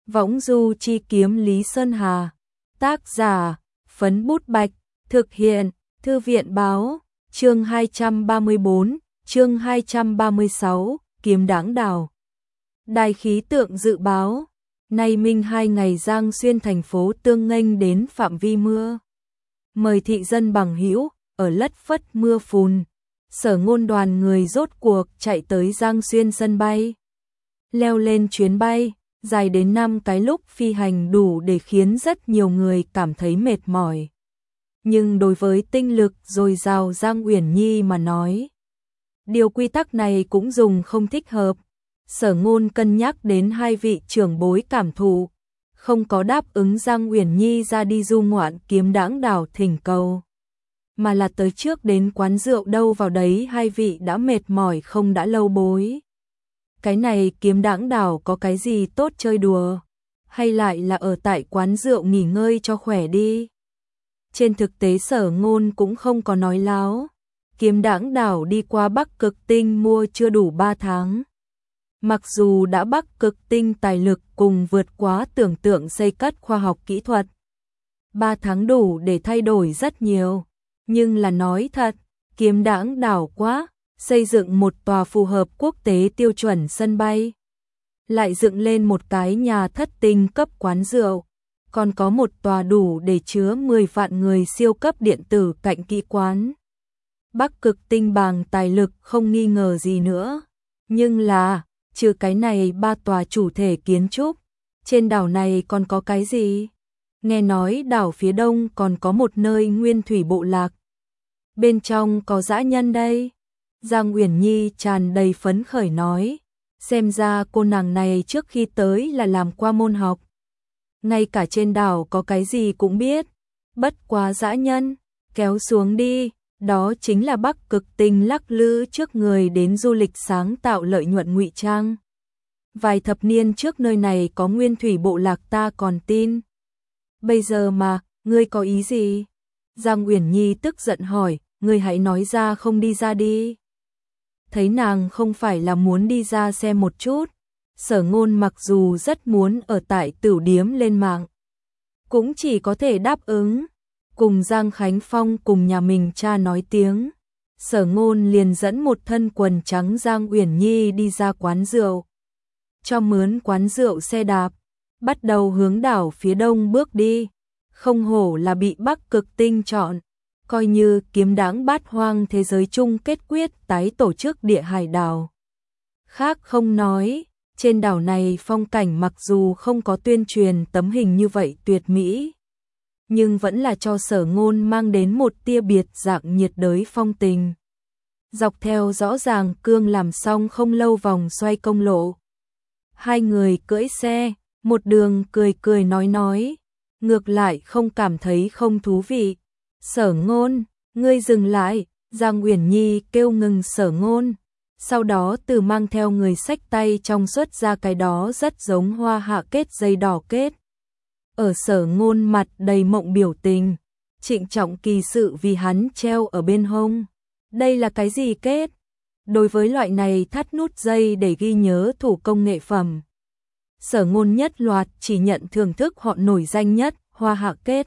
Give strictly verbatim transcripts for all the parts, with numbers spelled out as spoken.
Võng du chi kiếm Lý Sơn Hà. Tác giả, Phấn Bút Bạch. Thực hiện, Thư viện báo. Chương hai trăm ba mươi bốn, chương hai trăm ba mươi sáu, Kiếm Đãng Đảo. Đài khí tượng dự báo, nay minh hai ngày Giang Xuyên thành phố tương nghênh đến phạm vi mưa. Mời thị dân bằng hữu ở lất phất mưa phùn. Sở Ngôn đoàn người rốt cuộc chạy tới Giang Xuyên sân bay. Leo lên chuyến bay, dài đến năm cái lúc phi hành đủ để khiến rất nhiều người cảm thấy mệt mỏi. Nhưng đối với tinh lực dồi dào Giang Uyển Nhi mà nói, điều quy tắc này cũng dùng không thích hợp. Sở Ngôn cân nhắc đến hai vị trưởng bối cảm thụ, không có đáp ứng Giang Uyển Nhi ra đi du ngoạn Kiếm Đãng Đảo thỉnh cầu, mà là tới trước đến quán rượu đâu vào đấy hai vị đã mệt mỏi không đã lâu bối. Cái này Kiếm Đãng Đảo có cái gì tốt chơi đùa, hay lại là ở tại quán rượu nghỉ ngơi cho khỏe đi. Trên thực tế Sở Ngôn cũng không có nói láo. Kiếm Đãng Đảo đi qua Bắc Cực Tinh mua chưa đủ ba tháng. Mặc dù đã Bắc Cực Tinh tài lực cùng vượt quá tưởng tượng xây cất khoa học kỹ thuật, ba tháng đủ để thay đổi rất nhiều. Nhưng là nói thật, Kiếm Đãng Đảo quá, xây dựng một tòa phù hợp quốc tế tiêu chuẩn sân bay, lại dựng lên một cái nhà thất tinh cấp quán rượu, còn có một tòa đủ để chứa mười vạn người siêu cấp điện tử cạnh kỹ quán. Bắc Cực Tinh bằng tài lực không nghi ngờ gì nữa. Nhưng là, trừ cái này ba tòa chủ thể kiến trúc, trên đảo này còn có cái gì? Nghe nói đảo phía đông còn có một nơi nguyên thủy bộ lạc. Bên trong có dã nhân đây. Giang Uyển Nhi tràn đầy phấn khởi nói. Xem ra cô nàng này trước khi tới là làm qua môn học. Ngay cả trên đảo có cái gì cũng biết. Bất quá dã nhân, kéo xuống đi. Đó chính là Bắc Cực Tinh lắc lư trước người đến du lịch sáng tạo lợi nhuận ngụy trang. Vài thập niên trước nơi này có nguyên thủy bộ lạc ta còn tin. Bây giờ mà, ngươi có ý gì? Giang Uyển Nhi tức giận hỏi, ngươi hãy nói ra không đi ra đi. Thấy nàng không phải là muốn đi ra xem một chút. Sở Ngôn mặc dù rất muốn ở tại Tửu Điếm lên mạng, cũng chỉ có thể đáp ứng. Cùng Giang Khánh Phong cùng nhà mình cha nói tiếng, Sở Ngôn liền dẫn một thân quần trắng Giang Uyển Nhi đi ra quán rượu, cho mướn quán rượu xe đạp, bắt đầu hướng đảo phía đông bước đi. Không hổ là bị Bắc Cực Tinh chọn, coi như Kiếm Đãng Bát Hoang thế giới chung kết quyết tái tổ chức địa hải đảo. Khác không nói, trên đảo này phong cảnh mặc dù không có tuyên truyền tấm hình như vậy tuyệt mỹ, nhưng vẫn là cho Sở Ngôn mang đến một tia biệt dạng nhiệt đới phong tình. Dọc theo rõ ràng cương làm xong không lâu vòng xoay công lộ, hai người cưỡi xe, một đường cười cười nói nói, ngược lại không cảm thấy không thú vị. Sở Ngôn, ngươi dừng lại, Giang Uyển Nhi kêu ngừng Sở Ngôn, sau đó từ mang theo người xách tay trong xuất ra cái đó rất giống hoa hạ kết dây đỏ kết. Ở Sở Ngôn mặt đầy mộng biểu tình, trịnh trọng kỳ sự vì hắn treo ở bên hông. Đây là cái gì kết? Đối với loại này thắt nút dây để ghi nhớ thủ công nghệ phẩm, Sở Ngôn nhất loạt chỉ nhận thưởng thức họ nổi danh nhất, hoa hạ kết.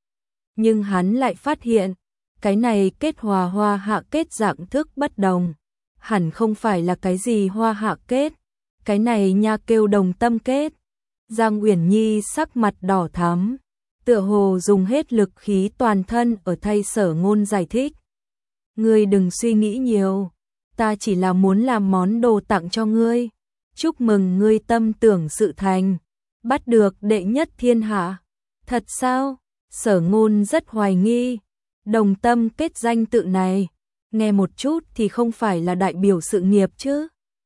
Nhưng hắn lại phát hiện, cái này kết hòa hoa hạ kết dạng thức bất đồng, hẳn không phải là cái gì hoa hạ kết, cái này nha kêu đồng tâm kết. Giang Uyển Nhi sắc mặt đỏ thắm, tựa hồ dùng hết lực khí toàn thân ở thay Sở Ngôn giải thích. Ngươi đừng suy nghĩ nhiều, ta chỉ là muốn làm món đồ tặng cho ngươi. Chúc mừng ngươi tâm tưởng sự thành, bắt được đệ nhất thiên hạ. Thật sao? Sở Ngôn rất hoài nghi. Đồng tâm kết danh tự này, nghe một chút thì không phải là đại biểu sự nghiệp chứ.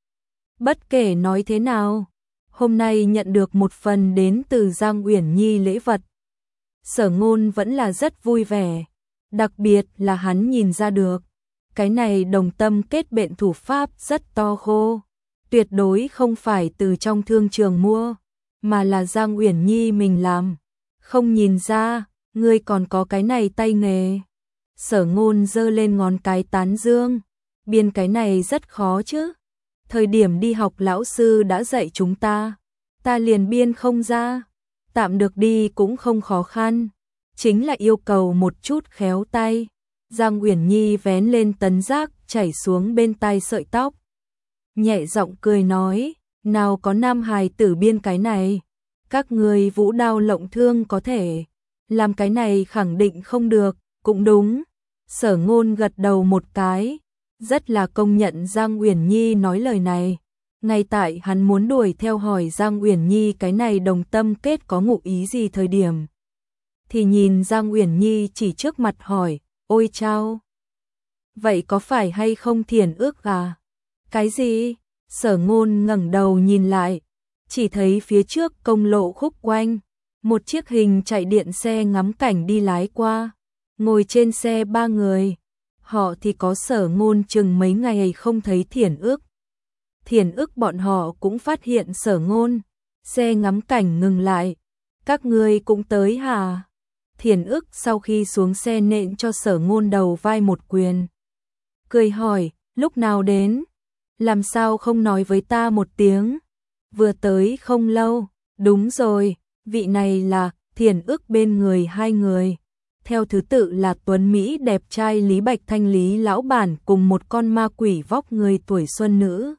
Bất kể nói thế nào, hôm nay nhận được một phần đến từ Giang Uyển Nhi lễ vật, Sở Ngôn vẫn là rất vui vẻ, đặc biệt là hắn nhìn ra được, cái này đồng tâm kết bện thủ pháp rất to khô, tuyệt đối không phải từ trong thương trường mua, mà là Giang Uyển Nhi mình làm. Không nhìn ra, ngươi còn có cái này tay nghề. Sở Ngôn giơ lên ngón cái tán dương, biên cái này rất khó chứ. Thời điểm đi học lão sư đã dạy chúng ta, ta liền biên không ra, tạm được đi cũng không khó khăn, chính là yêu cầu một chút khéo tay. Giang Uyển Nhi vén lên tấn giác chảy xuống bên tai sợi tóc. Nhẹ giọng cười nói, nào có nam hài tử biên cái này, các người vũ đao lộng thương có thể, làm cái này khẳng định không được, cũng đúng. Sở Ngôn gật đầu một cái, rất là công nhận Giang Uyển Nhi nói lời này. Ngay tại hắn muốn đuổi theo hỏi Giang Uyển Nhi cái này đồng tâm kết có ngụ ý gì thời điểm, thì nhìn Giang Uyển Nhi chỉ trước mặt hỏi, ôi chao, vậy có phải hay không thiền ước à? Cái gì? Sở Ngôn ngẩng đầu nhìn lại, chỉ thấy phía trước công lộ khúc quanh, một chiếc hình chạy điện xe ngắm cảnh đi lái qua, ngồi trên xe ba người, họ thì có Sở Ngôn chừng mấy ngày không thấy thiền ước. Thiền ước bọn họ cũng phát hiện Sở Ngôn, xe ngắm cảnh ngừng lại, các ngươi cũng tới hả? Thiền ước sau khi xuống xe nện cho Sở Ngôn đầu vai một quyền, cười hỏi, lúc nào đến? Làm sao không nói với ta một tiếng? Vừa tới không lâu. Đúng rồi, vị này là thiền ước bên người hai người. Theo thứ tự là tuấn Mỹ đẹp trai Lý Bạch Thanh Lý lão bản cùng một con ma quỷ vóc người tuổi xuân nữ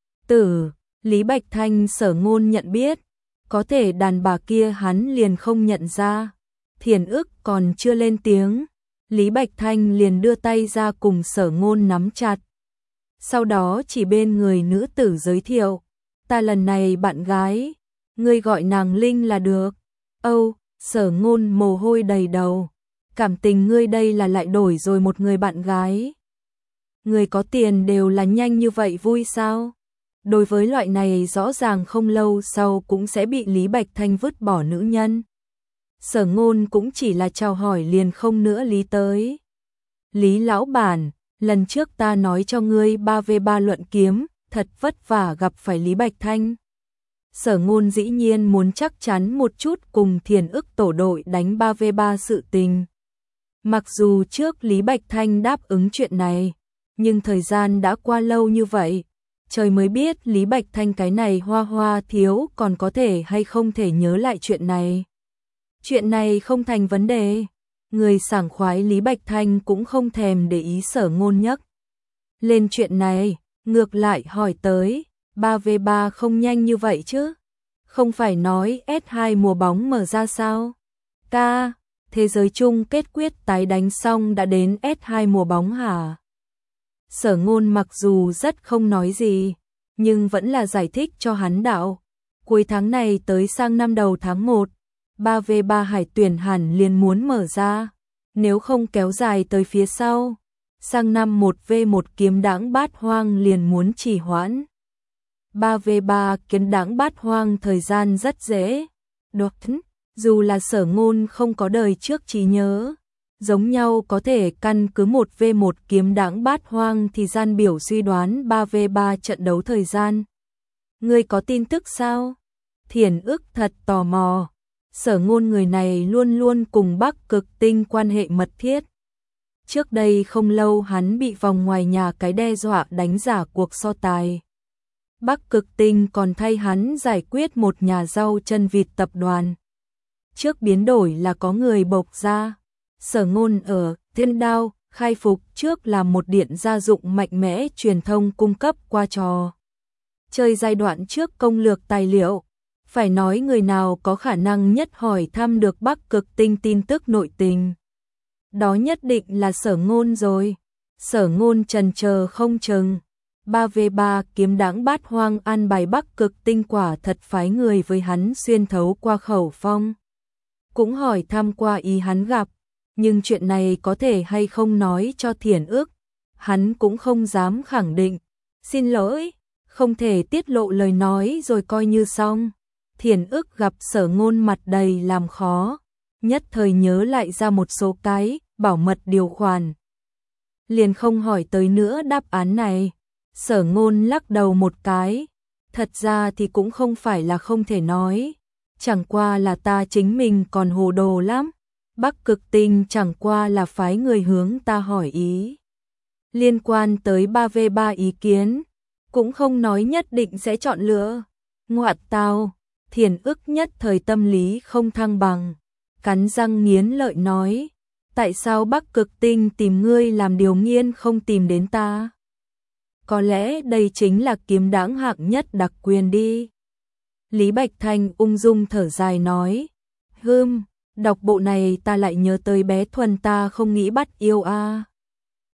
tử. Lý Bạch Thanh Sở Ngôn nhận biết, có thể đàn bà kia hắn liền không nhận ra. Thiền ước còn chưa lên tiếng, Lý Bạch Thanh liền đưa tay ra cùng Sở Ngôn nắm chặt. Sau đó chỉ bên người nữ tử giới thiệu, ta lần này bạn gái, ngươi gọi nàng Linh là được. Âu, Sở Ngôn mồ hôi đầy đầu, cảm tình ngươi đây là lại đổi rồi một người bạn gái. Người có tiền đều là nhanh như vậy vui sao? Đối với loại này rõ ràng không lâu sau cũng sẽ bị Lý Bạch Thanh vứt bỏ nữ nhân, Sở Ngôn cũng chỉ là chào hỏi liền không nữa lý tới. Lý lão bản, lần trước ta nói cho ngươi ba vê ba luận kiếm, thật vất vả gặp phải Lý Bạch Thanh. Sở Ngôn dĩ nhiên muốn chắc chắn một chút cùng thiền ức tổ đội đánh ba vê ba sự tình. Mặc dù trước Lý Bạch Thanh đáp ứng chuyện này, nhưng thời gian đã qua lâu như vậy, trời mới biết Lý Bạch Thanh cái này hoa hoa thiếu còn có thể hay không thể nhớ lại chuyện này. Chuyện này không thành vấn đề. Người sảng khoái Lý Bạch Thanh cũng không thèm để ý Sở Ngôn nhắc lên chuyện này, ngược lại hỏi tới, ba vê ba không nhanh như vậy chứ? Không phải nói ét hai mùa bóng mở ra sao? Ca, thế giới chung kết quyết tái đánh xong đã đến ét hai mùa bóng hả? Sở Ngôn mặc dù rất không nói gì, nhưng vẫn là giải thích cho hắn đạo. Cuối tháng này tới sang năm đầu tháng một, ba vê ba hải tuyển hẳn liền muốn mở ra, nếu không kéo dài tới phía sau, sang năm một vê một kiếm đãng bát hoang liền muốn trì hoãn. ba vê ba kiếm đãng bát hoang thời gian rất dễ đoán, dù là Sở Ngôn không có đời trước trí nhớ, giống nhau có thể căn cứ một vê một kiếm đãng bát hoang thì gian biểu suy đoán ba vê ba trận đấu thời gian. Ngươi có tin tức sao? Thiền ức thật tò mò. Sở Ngôn người này luôn luôn cùng Bắc Cực Tinh quan hệ mật thiết. Trước đây không lâu hắn bị vòng ngoài nhà cái đe dọa đánh giả cuộc so tài. Bắc Cực Tinh còn thay hắn giải quyết một nhà rau chân vịt tập đoàn. Trước biến đổi là có người bộc ra. Sở Ngôn ở Thiên Đao khai phục trước là một điện gia dụng mạnh mẽ truyền thông cung cấp qua trò chơi giai đoạn trước công lược tài liệu. Phải nói người nào có khả năng nhất hỏi thăm được Bắc Cực Tinh tin tức nội tình, đó nhất định là Sở Ngôn rồi. Sở Ngôn chần chờ không chừng, ba vê ba kiếm đãng bát hoang an bài Bắc Cực Tinh quả thật phái người với hắn xuyên thấu qua khẩu phong, cũng hỏi thăm qua ý hắn gặp, nhưng chuyện này có thể hay không nói cho Thiền ước, hắn cũng không dám khẳng định. Xin lỗi, không thể tiết lộ lời nói rồi coi như xong. Thiền ức gặp Sở Ngôn mặt đầy làm khó, nhất thời nhớ lại ra một số cái bảo mật điều khoản, liền không hỏi tới nữa đáp án này. Sở Ngôn lắc đầu một cái, thật ra thì cũng không phải là không thể nói, chẳng qua là ta chính mình còn hồ đồ lắm. Bắc Cực Tinh chẳng qua là phái người hướng ta hỏi ý liên quan tới ba vê ba ý kiến, cũng không nói nhất định sẽ chọn lựa. Ngoại tao, Thiền ức nhất thời tâm lý không thăng bằng, cắn răng nghiến lợi nói, tại sao Bắc Cực Tinh tìm ngươi làm điều nghiên không tìm đến ta? Có lẽ đây chính là kiếm đãng hạng nhất đặc quyền đi. Lý Bạch Thanh ung dung thở dài nói, hưm, đọc bộ này ta lại nhớ tới bé Thuần ta không nghĩ bắt yêu a.